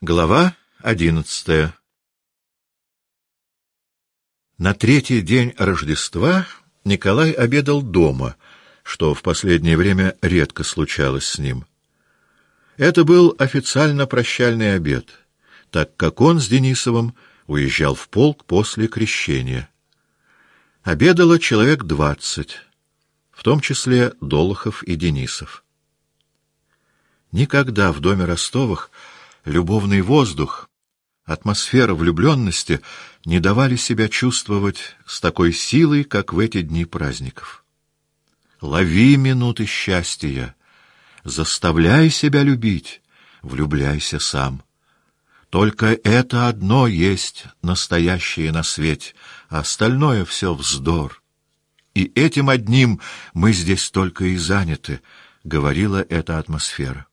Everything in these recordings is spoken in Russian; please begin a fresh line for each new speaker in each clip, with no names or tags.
Глава 11. На третий день Рождества Николай обедал дома, что в последнее время редко случалось с ним. Это был официально прощальный обед, так как он с Денисовым уезжал в полк после крещения. Обедало человек 20, в том числе Долохов и Денисов. Никогда в доме Ростовых любовный воздух, атмосфера влюбленности не давали себя чувствовать с такой силой, как в эти дни праздников. Лови минуты счастья, заставляй себя любить, влюбляйся сам. Только это одно есть настоящее на свете, а остальное все вздор. И этим одним мы здесь только и заняты, говорила эта атмосфера.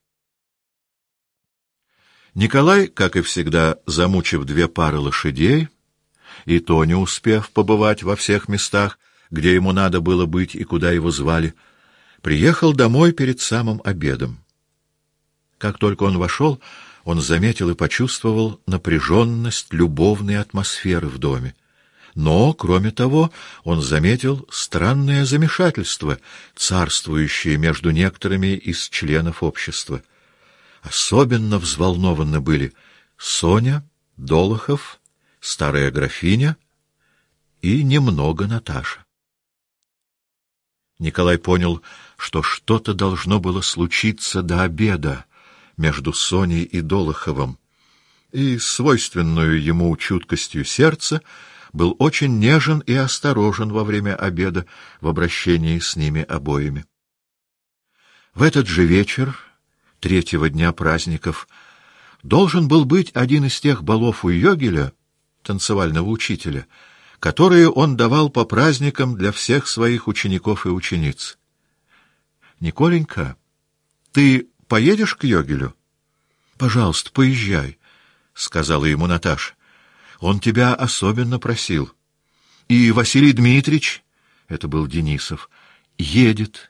Николай, как и всегда, замучив 2 пары лошадей, и то не успев побывать во всех местах, где ему надо было быть и куда его звали, приехал домой перед самым обедом. Как только он вошел, он заметил и почувствовал напряженность любовной атмосферы в доме. Но, кроме того, он заметил странное замешательство, царствующее между некоторыми из членов общества. Особенно взволнованы были Соня, Долохов, старая графиня и немного Наташа. Николай понял, что что-то должно было случиться до обеда между Соней и Долоховым, и, свойственную ему чуткостью сердца, был очень нежен и осторожен во время обеда в обращении с ними обоими. В этот же вечер, 3-го дня праздников, должен был быть один из тех балов у Йогеля, танцевального учителя, которые он давал по праздникам для всех своих учеников и учениц. «Николенька, ты поедешь к Йогелю?» «Пожалуйста, поезжай», — сказала ему Наташа. «Он тебя особенно просил. И Василий Дмитриевич, это был Денисов, едет».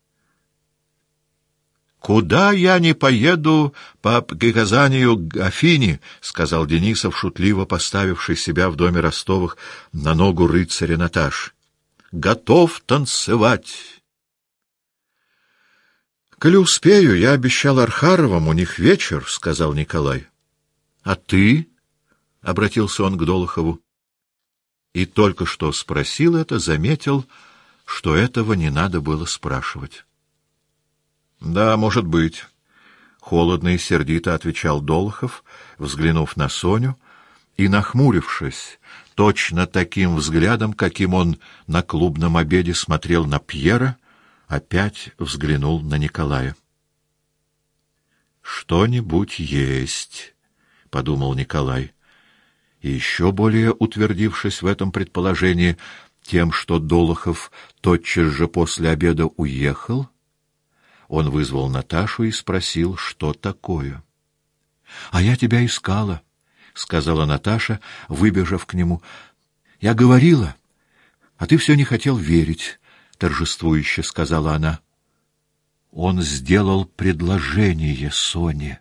«Куда я не поеду по приказанию графини», — сказал Денисов, шутливо поставивший себя в доме Ростовых на ногу рыцаря Наташи. «Готов танцевать». «Коли успею, я обещал Архаровым, у них вечер», — сказал Николай. «А ты?» — обратился он к Долохову. И только что спросил это, заметил, что этого не надо было спрашивать. «Да, может быть», — холодно и сердито отвечал Долохов, взглянув на Соню и нахмурившись, точно таким взглядом, каким он на клубном обеде смотрел на Пьера, опять взглянул на Николая. «Что-нибудь есть», — подумал Николай, и еще более утвердившись в этом предположении тем, что Долохов тотчас же после обеда уехал, он вызвал Наташу и спросил, что такое. — А я тебя искала, — сказала Наташа, выбежав к нему. — Я говорила, а ты все не хотел верить, — торжествующе сказала она. Он сделал предложение Соне.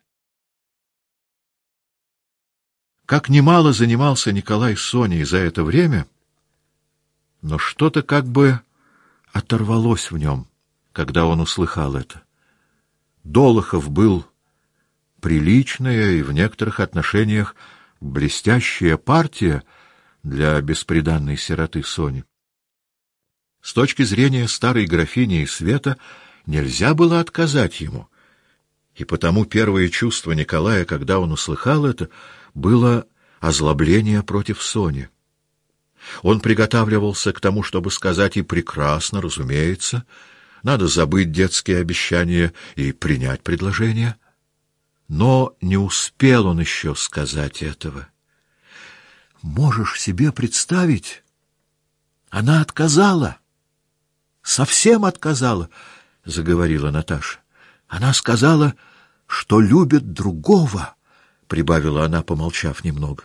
Как немало занимался Николай Соней за это время, но что-то как бы оторвалось в нем, когда он услыхал это. Долохов был приличная и в некоторых отношениях блестящая партия для бесприданной сироты Сони. С точки зрения старой графини и света нельзя было отказать ему, и потому первое чувство Николая, когда он услыхал это, было озлобление против Сони. Он приготавливался к тому, чтобы сказать: и прекрасно, разумеется, надо забыть детские обещания и принять предложение. Но не успел он еще сказать этого. «Можешь себе представить? Она отказала. Совсем отказала», — заговорила Наташа. «Она сказала, что любит другого», — прибавила она, помолчав немного.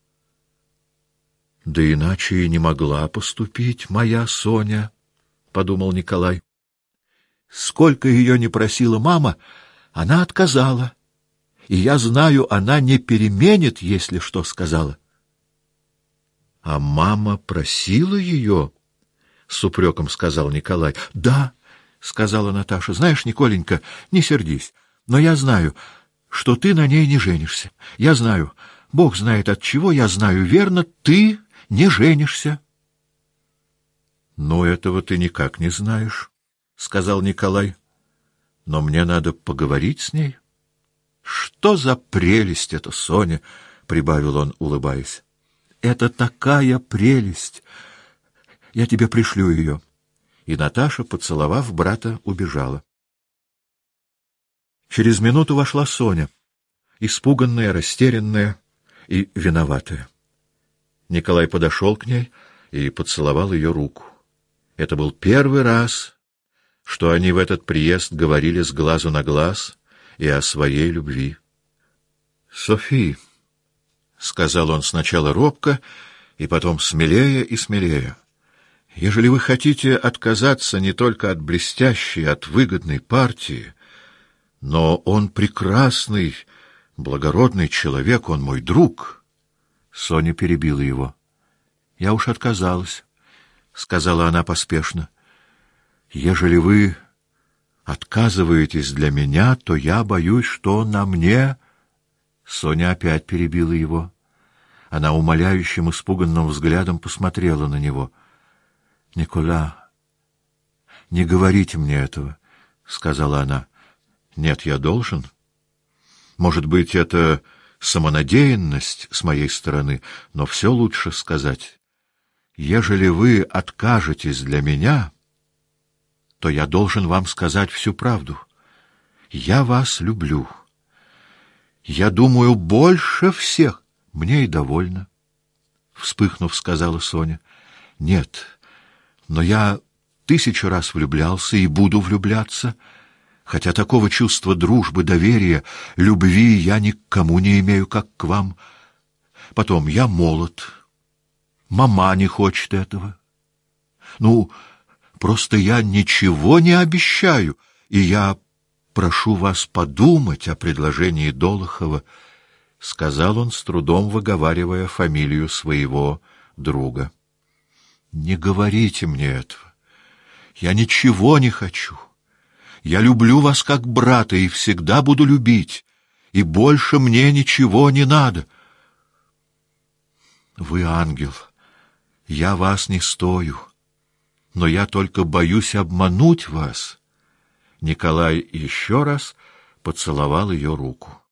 «Да иначе и не могла поступить моя Соня», — подумал Николай. «Сколько ее не просила мама, она отказала. И я знаю, она не переменит, если что сказала. — А мама просила ее? — с упреком сказал Николай. — Да, — сказала Наташа. — Знаешь, Николенька, не сердись, но я знаю, что ты на ней не женишься. Я знаю, Бог знает от чего, я знаю верно, ты не женишься. — Ну, этого ты никак не знаешь, — сказал Николай. — Но мне надо поговорить с ней. — Что за прелесть эта, Соня! — прибавил он, улыбаясь. — Это такая прелесть! Я тебе пришлю ее. И Наташа, поцеловав брата, убежала. Через минуту вошла Соня, испуганная, растерянная и виноватая. Николай подошел к ней и поцеловал ее руку. Это был первый раз, что они в этот приезд говорили с глазу на глаз и о своей любви. — Софи, — сказал он сначала робко, и потом смелее и смелее, — ежели вы хотите отказаться не только от блестящей, от выгодной партии, но он прекрасный, благородный человек, он мой друг. Соня перебила его. — Я уж отказалась, — сказала она поспешно. — Ежели вы отказываетесь для меня, то я боюсь, что на мне... Соня опять перебила его. Она умоляющим, испуганным взглядом посмотрела на него. — Никола, не говорите мне этого, — сказала она. — Нет, я должен. Может быть, это самонадеянность с моей стороны, но все лучше сказать. Ежели вы откажетесь для меня, то я должен вам сказать всю правду. Я вас люблю. Я думаю, больше всех. Мне и довольно. Вспыхнув, сказала Соня. Нет, но я 1000 раз влюблялся и буду влюбляться, хотя такого чувства дружбы, доверия, любви я ни к кому не имею, как к вам. Потом, я молод. Мама не хочет этого. Ну, просто я ничего не обещаю, и я прошу вас подумать о предложении Долохова, — сказал он, с трудом выговаривая фамилию своего друга. — Не говорите мне этого. Я ничего не хочу. Я люблю вас как брата и всегда буду любить, и больше мне ничего не надо. Вы ангел, я вас не стою, но я только боюсь обмануть вас. Николай еще раз поцеловал ее руку.